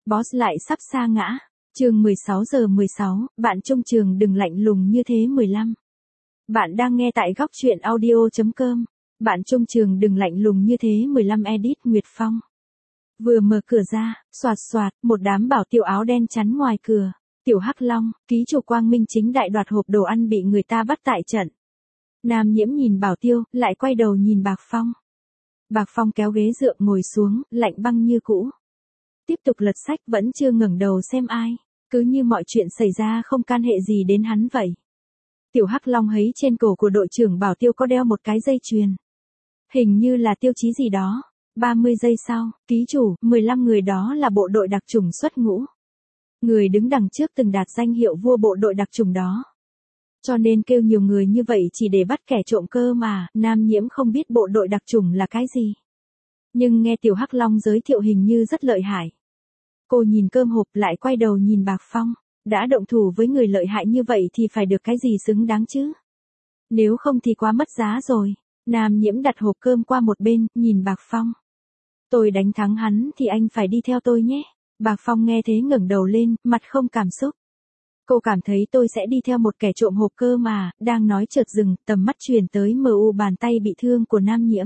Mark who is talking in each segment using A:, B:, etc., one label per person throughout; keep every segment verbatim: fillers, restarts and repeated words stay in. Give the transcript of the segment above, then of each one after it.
A: Boss lại sắp sa ngã. Chương mười sáu giờ mười sáu, bạn trong trường đừng lạnh lùng như thế mười lăm. Bạn đang nghe tại góc truyện audio chấm com. Bạn trong trường đừng lạnh lùng như thế mười lăm edit Nguyệt Phong. Vừa mở cửa ra, xoạt xoạt, một đám bảo tiêu áo đen chắn ngoài cửa. Tiểu Hắc Long, ký chủ Quang Minh chính đại đoạt hộp đồ ăn bị người ta bắt tại trận. Nam Nhiễm nhìn bảo tiêu, lại quay đầu nhìn Bạc Phong. Bạc Phong kéo ghế dựa ngồi xuống, lạnh băng như cũ. Tiếp tục lật sách vẫn chưa ngẩng đầu xem ai. Cứ như mọi chuyện xảy ra không can hệ gì đến hắn vậy. Tiểu Hắc Long thấy trên cổ của đội trưởng bảo tiêu có đeo một cái dây chuyền. Hình như là tiêu chí gì đó. ba mươi giây sau, ký chủ, mười lăm người đó là bộ đội đặc chủng xuất ngũ. Người đứng đằng trước từng đạt danh hiệu vua bộ đội đặc chủng đó. Cho nên kêu nhiều người như vậy chỉ để bắt kẻ trộm cơ mà. Nam Nhiễm không biết bộ đội đặc chủng là cái gì. Nhưng nghe Tiểu Hắc Long giới thiệu hình như rất lợi hại. Cô nhìn cơm hộp lại quay đầu nhìn Bạc Phong. Đã động thủ với người lợi hại như vậy thì phải được cái gì xứng đáng chứ. Nếu không thì quá mất giá rồi. Nam Nhiễm đặt hộp cơm qua một bên, nhìn Bạc Phong. Tôi đánh thắng hắn thì anh phải đi theo tôi nhé. Bạc Phong nghe thế ngẩng đầu lên, mặt không cảm xúc. Cô cảm thấy tôi sẽ đi theo một kẻ trộm hộp cơm mà, đang nói chợt dừng, tầm mắt truyền tới mờ u bàn tay bị thương của Nam Nhiễm.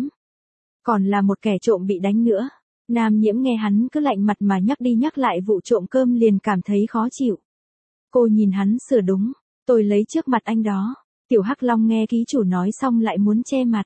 A: Còn là một kẻ trộm bị đánh nữa. Nam Nhiễm nghe hắn cứ lạnh mặt mà nhắc đi nhắc lại vụ trộm cơm liền cảm thấy khó chịu. Cô nhìn hắn sửa đúng, tôi lấy trước mặt anh đó. Tiểu Hắc Long nghe ký chủ nói xong lại muốn che mặt.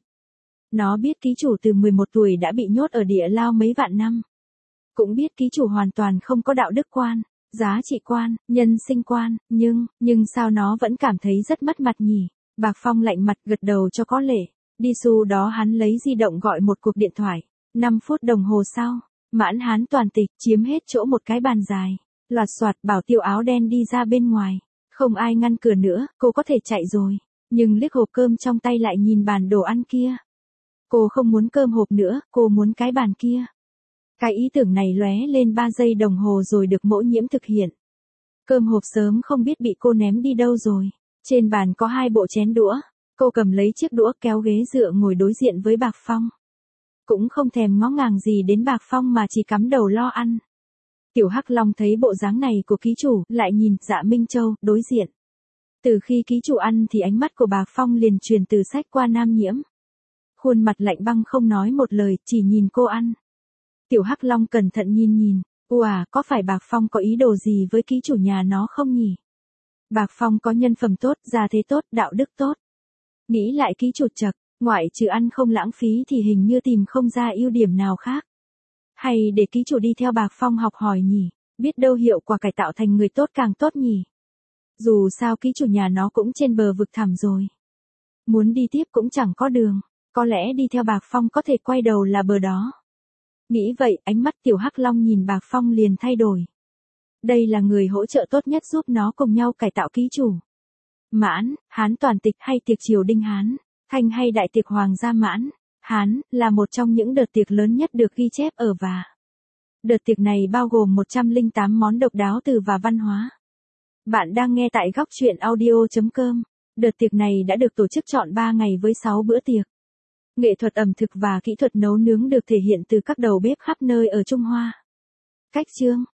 A: Nó biết ký chủ từ mười một tuổi đã bị nhốt ở địa lao mấy vạn năm. Cũng biết ký chủ hoàn toàn không có đạo đức quan, giá trị quan, nhân sinh quan, nhưng, nhưng sao nó vẫn cảm thấy rất mất mặt nhỉ? Bạc Phong lạnh mặt gật đầu cho có lệ. Đi xu đó hắn lấy di động gọi một cuộc điện thoại. năm phút đồng hồ sau, Mãn Hán toàn tịch chiếm hết chỗ một cái bàn dài. Loạt soạt bảo tiêu áo đen đi ra bên ngoài. Không ai ngăn cửa nữa, cô có thể chạy rồi. Nhưng liếc hộp cơm trong tay lại nhìn bàn đồ ăn kia. Cô không muốn cơm hộp nữa, cô muốn cái bàn kia. Cái ý tưởng này lóe lên ba giây đồng hồ rồi được Mỗ Nhiễm thực hiện. Cơm hộp sớm không biết bị cô ném đi đâu rồi. Trên bàn có hai bộ chén đũa. Cô cầm lấy chiếc đũa kéo ghế dựa ngồi đối diện với Bạc Phong. Cũng không thèm ngó ngàng gì đến Bạc Phong mà chỉ cắm đầu lo ăn. Tiểu Hắc Long thấy bộ dáng này của ký chủ, lại nhìn Dạ Minh Châu, đối diện. Từ khi ký chủ ăn thì ánh mắt của Bạc Phong liền truyền từ sách qua Nam Nhiễm. Khuôn mặt lạnh băng không nói một lời, chỉ nhìn cô ăn. Tiểu Hắc Long cẩn thận nhìn nhìn, ủa, có phải Bạc Phong có ý đồ gì với ký chủ nhà nó không nhỉ? Bạc Phong có nhân phẩm tốt, gia thế tốt, đạo đức tốt. Nghĩ lại ký chủ chật, ngoại trừ ăn không lãng phí thì hình như tìm không ra ưu điểm nào khác. Hay để ký chủ đi theo Bạc Phong học hỏi nhỉ, biết đâu hiệu quả cải tạo thành người tốt càng tốt nhỉ. Dù sao ký chủ nhà nó cũng trên bờ vực thẳm rồi. Muốn đi tiếp cũng chẳng có đường, có lẽ đi theo Bạc Phong có thể quay đầu là bờ đó. Nghĩ vậy, ánh mắt Tiểu Hắc Long nhìn Bạc Phong liền thay đổi. Đây là người hỗ trợ tốt nhất giúp nó cùng nhau cải tạo ký chủ. Mãn, Hán toàn tịch hay tiệc triều Đinh Hán, Thanh hay đại tiệc Hoàng gia Mãn, Hán, là một trong những đợt tiệc lớn nhất được ghi chép ở và. Đợt tiệc này bao gồm một trăm lẻ tám món độc đáo từ và văn hóa. Bạn đang nghe tại góc truyện audio chấm com. Đợt tiệc này đã được tổ chức trọn ba ngày với sáu bữa tiệc. Nghệ thuật ẩm thực và kỹ thuật nấu nướng được thể hiện từ các đầu bếp khắp nơi ở Trung Hoa. Cách chương,